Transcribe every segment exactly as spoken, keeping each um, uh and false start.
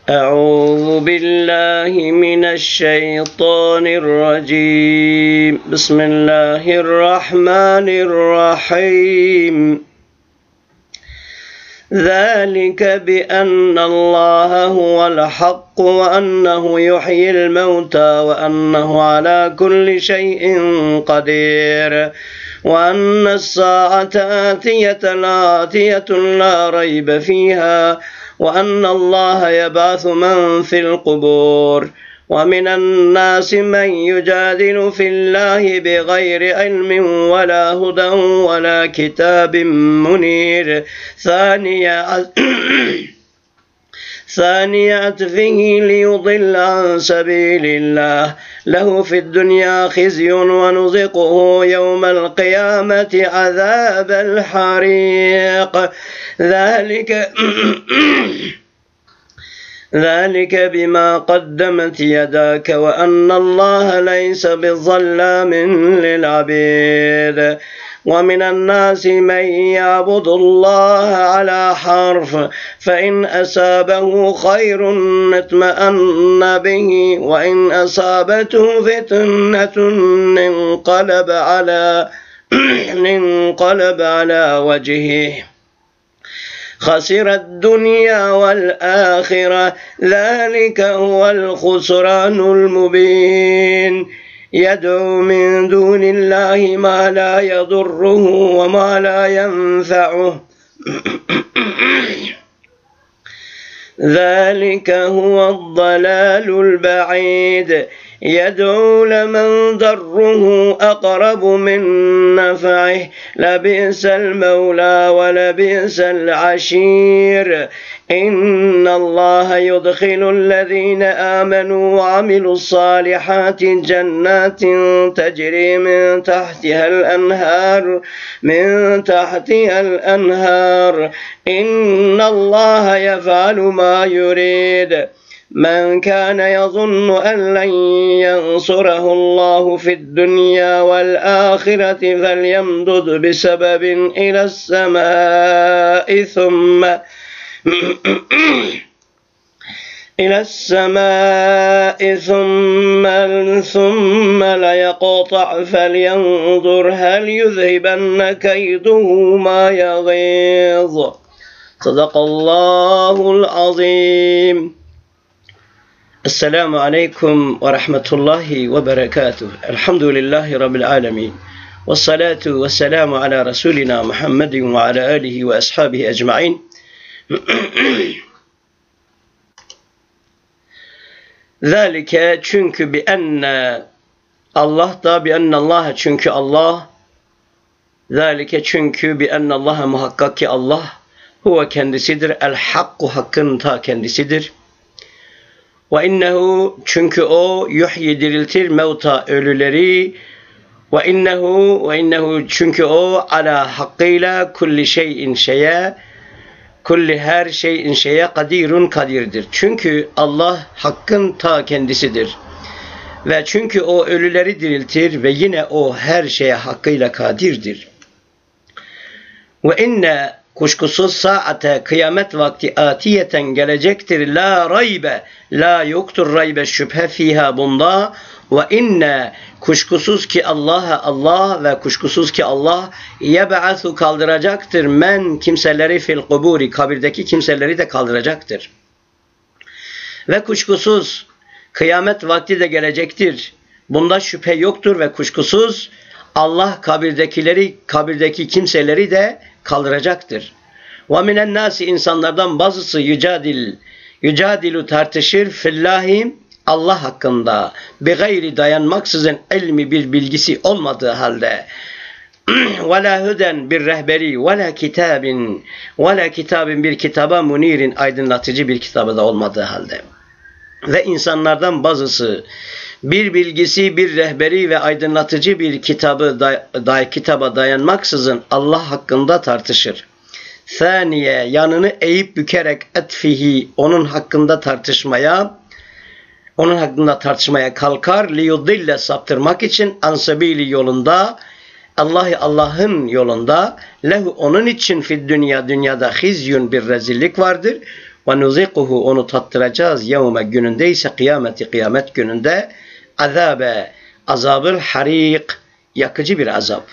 أعوذ بالله من الشيطان الرجيم. بسم الله الرحمن الرحيم. ذلك بأن الله هو الحق وأنه يحيي الموتى وأنه على كل شيء قدير وأن الساعة آتية لا آتية لا ريب فيها وأن الله يبعث من في القبور ومن الناس من يجادل في الله بغير علم ولا هدى ولا كتاب منير ثانية ثاني عطفه ليضل عن سبيل الله له في الدنيا خزي ونذقه يوم القيامة عذاب الحريق. ذلك ذلك بما قدمت يداك وأن الله ليس بالظلام للعبيد. ومن الناس من يعبد الله على حرف فإن أصابه خير اطمأن به وإن أصابته فتنة انقلب على انقلب على وجهه خسر الدنيا والآخرة ذلك هو الخسران المبين. يدعو من دون الله ما لا يضره وما لا ينفعه ذلك هو الضلال البعيد. يدعو لمن ضره أقرب من نفعه لبئس المولى ولبئس العشير. إن الله يدخل الذين آمنوا وعملوا الصالحات جنات تجري من تحتها الأنهار من تحتها الأنهار إن الله يفعل ما يريد. من كان يظن أن لن ينصره الله في الدنيا والآخرة فليمدد بسبب إلى السماء ثم إلى السماء ثم ثم ليقطع فلينظر هل يذهبن كيده ما يغيظ. صدق الله العظيم. السلام عليكم ورحمة الله وبركاته. الحمد لله رب العالمين والصلاة والسلام على رسولنا محمد وعلى آله وأصحابه أجمعين. ذلك çünkü bi enne Allah da bi enne Allah çünkü Allah zalike çünkü bi enne Allah muhakkak ki Allah huve kendisidir el hakku hakkın ta kendisidir. Ve innehu çünkü o yuhyi diriltir mevta ölüleri ve innehu ve innehu çünkü o ala hakkıyla kulli şeyin şeye kulli her şeyin şeye kadirun kadirdir. Çünkü Allah hakkın ta kendisidir. Ve çünkü o ölüleri diriltir ve yine o her şeye hakkıyla kadirdir. Ve inne kuşkusuz saate kıyamet vakti atiyeten gelecektir. La raybe la yoktur raybe şüphe fiha bunda. Ve inne kuşkusuz ki Allah'a Allah ve kuşkusuz ki Allah yeb'athu kaldıracaktır men kimseleri fil kuburi kabirdeki kimseleri de kaldıracaktır. Ve kuşkusuz kıyamet vakti de gelecektir. Bunda şüphe yoktur ve kuşkusuz Allah kabirdekileri kabirdeki kimseleri de kaldıracaktır. Ve minen nasi insanlardan bazısı yücadil yücadilu tartışır fillahi Allah hakkında bir gayri dayanmaksızın ilmi bir bilgisi olmadığı halde ve la huden bir rehberi ve la kitabin ve la kitabin bir kitaba munirin aydınlatıcı bir kitabı da olmadığı halde ve insanlardan bazısı bir bilgisi, bir rehberi ve aydınlatıcı bir kitabı da, da, kitaba dayanmaksızın Allah hakkında tartışır. Thaniye yanını eğip bükerek etfihi onun hakkında tartışmaya onun hakkında tartışmaya kalkar liyudille saptırmak için ansabili yolunda Allah'ı Allah'ın yolunda lehu onun için fid dünya dünyada hizyun bir rezillik vardır Ve nuzikuhu onu tattıracağız. Yevme gününde ise kıyameti kıyamet gününde azabe azabül harik yakıcı bir azap.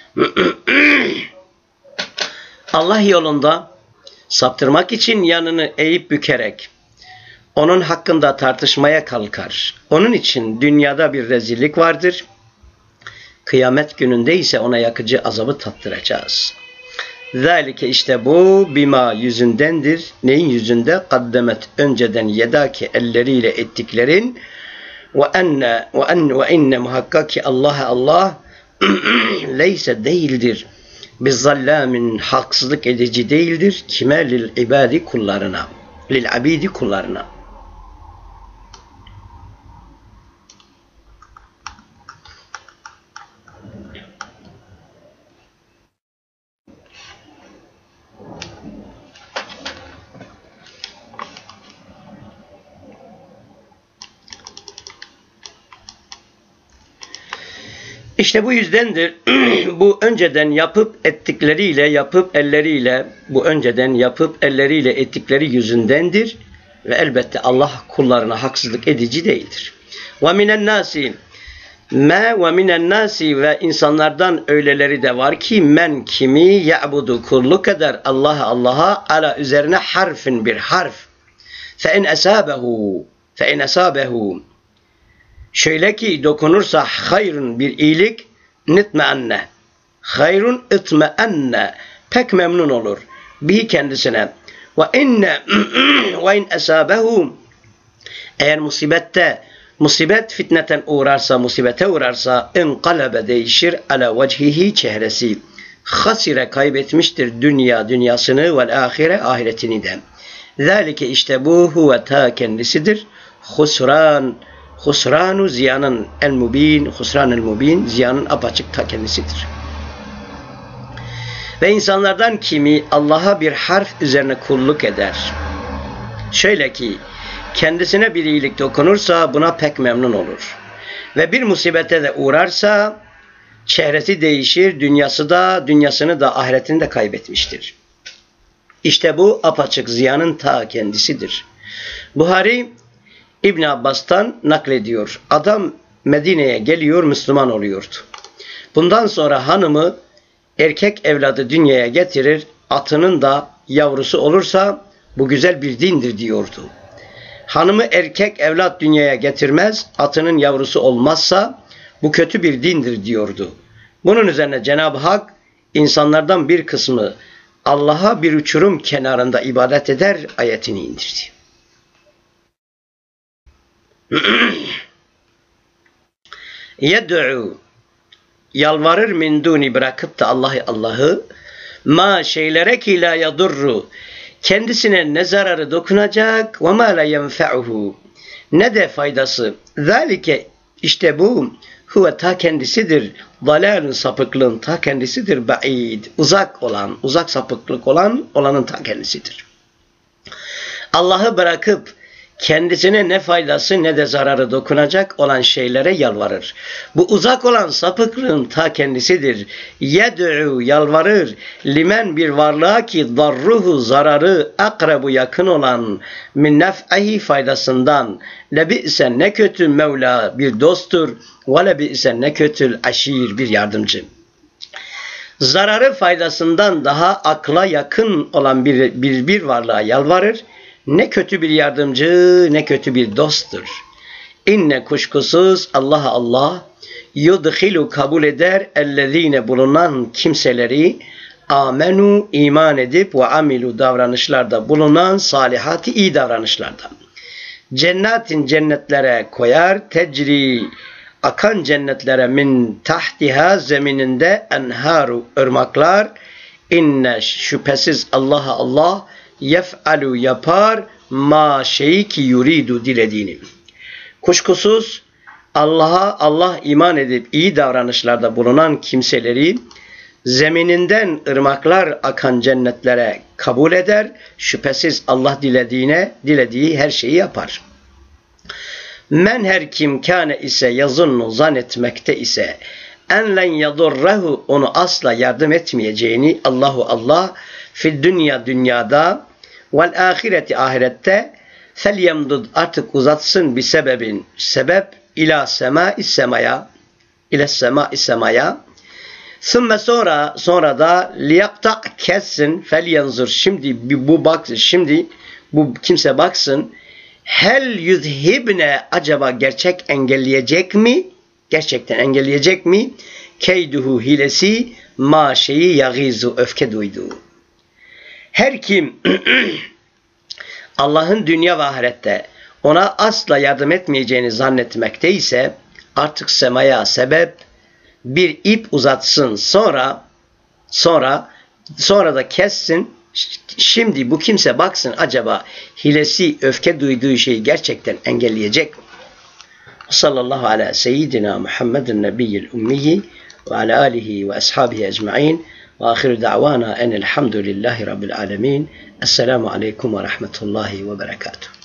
Allah yolunda saptırmak için yanını eğip bükerek onun hakkında tartışmaya kalkar. Onun için dünyada bir rezillik vardır. Kıyamet gününde ise ona yakıcı azabı tattıracağız. Zalike işte bu bima yüzündendir. Neyin yüzünde? Kaddemet önceden yedaki elleriyle ettiklerin ve enne ve enne ve inne muhakkak ki Allah Allah leyse değildir. Biz zallamin haksızlık edici değildir. Kime? Lil ibadi kullarına. Lil abidi kullarına. İşte bu yüzdendir bu önceden yapıp ettikleriyle yapıp elleriyle bu önceden yapıp elleriyle ettikleri yüzündendir ve elbette Allah kullarına haksızlık edici değildir. Ve minen nasi me ve minen nasi ve insanlardan öyleleri de var ki men kimi ya'budu kulluk eder Allah'a Allah'a ala üzerine harfin bir harf fe in asabehu fe in asabehu şöyle ki dokunursa hayrun bir iyilik nitmeenne hayrun itmeenne pek memnun olur bir kendisine ve inne ve in asabehu eğer musibette musibet fitneten uğrarsa musibete uğrarsa inqalabe değişir ala vecihi çehresi hasire kaybetmiştir dünya dünyasını ve ahire ahiretini de zalike işte bu huve ta kendisidir husran husranu ziyanın el mubin, husran el mubin, ziyanın apaçık ta kendisidir. Ve insanlardan kimi Allah'a bir harf üzerine kulluk eder. Şöyle ki, kendisine bir iyilik dokunursa buna pek memnun olur. Ve bir musibete de uğrarsa, çehresi değişir, dünyası da, dünyasını da, ahiretini de kaybetmiştir. İşte bu apaçık ziyanın ta kendisidir. Buhari, İbn Abbas'tan naklediyor. Adam Medine'ye geliyor, Müslüman oluyordu. Bundan sonra hanımı erkek evladı dünyaya getirir, atının da yavrusu olursa bu güzel bir dindir diyordu. Hanımı erkek evlat dünyaya getirmez, atının yavrusu olmazsa bu kötü bir dindir diyordu. Bunun üzerine Cenab-ı Hak insanlardan bir kısmı Allah'a bir uçurum kenarında ibadet eder ayetini indirdi. Yed'u yalvarır min duni bırakıp da Allah'ı Allah'ı ma şeylere ki la yadurru kendisine ne zararı dokunacak ve ma la yenfe'uhu ne de faydası zalike işte bu huve ta kendisidir dalalun sapıklığın ta kendisidir ba'id uzak olan uzak sapıklık olan olanın ta kendisidir. Allah'ı bırakıp kendisine ne faydası ne de zararı dokunacak olan şeylere yalvarır. Bu uzak olan sapıklığın ta kendisidir. Yed'u yalvarır. Limen bir varlığa ki darruhu zararı akrebu yakın olan min nef'ahi faydasından. Lebi'se ne kötü Mevla bir dosttur. Ve lebi'se ne kötü aşir bir yardımcı. Zararı faydasından daha akla yakın olan bir, bir, bir varlığa yalvarır. Ne kötü bir yardımcı, ne kötü bir dosttur. İnne kuşkusuz Allah Allah yudhilu kabul eder ellezine bulunan kimseleri amenu iman edip ve amilu davranışlarda bulunan salihati iyi davranışlardan. Cennetin cennetlere koyar, tecri akan cennetlere min tahtiha zemininde enharu ırmaklar. İnne şüphesiz Allah'a Allah yef'alu yapar ma şeyi ki yuridu dilediğini. Kuşkusuz Allah'a Allah iman edip iyi davranışlarda bulunan kimseleri zemininden ırmaklar akan cennetlere kabul eder. Şüphesiz Allah dilediğine dilediği her şeyi yapar. Men her kim kâne ise yazunnu zannetmekte ise en len yadurrehu onu asla yardım etmeyeceğini Allahu Allah fid dünya dünyada vel ahireti ahirette felyemdud artık uzatsın bir sebebin sebep ila semai semaya ile semai semaya sümme sonra sonra da liyakta kessin felyanzur şimdi bu baksın şimdi bu kimse baksın hel yüzhibne acaba gerçek engelleyecek mi? Gerçekten engelleyecek mi? Keyduhu hilesi ma şeyi yagizu öfke duyduğu. Her kim Allah'ın dünya ve ahirette ona asla yardım etmeyeceğini zannetmekteyse artık semaya sebep bir ip uzatsın sonra sonra sonra da kessin. Şimdi bu kimse baksın acaba hilesi öfke duyduğu şeyi gerçekten engelleyecek mi? Sallallahu ala seyyidina Muhammedin nebiyyil ummiyi ve ala alihi ve ashabihi ecma'in ve ahiru da'vana enelhamdülillahi rabbil alemin. Esselamu aleyküm ve rahmetullahi ve berekatuhu.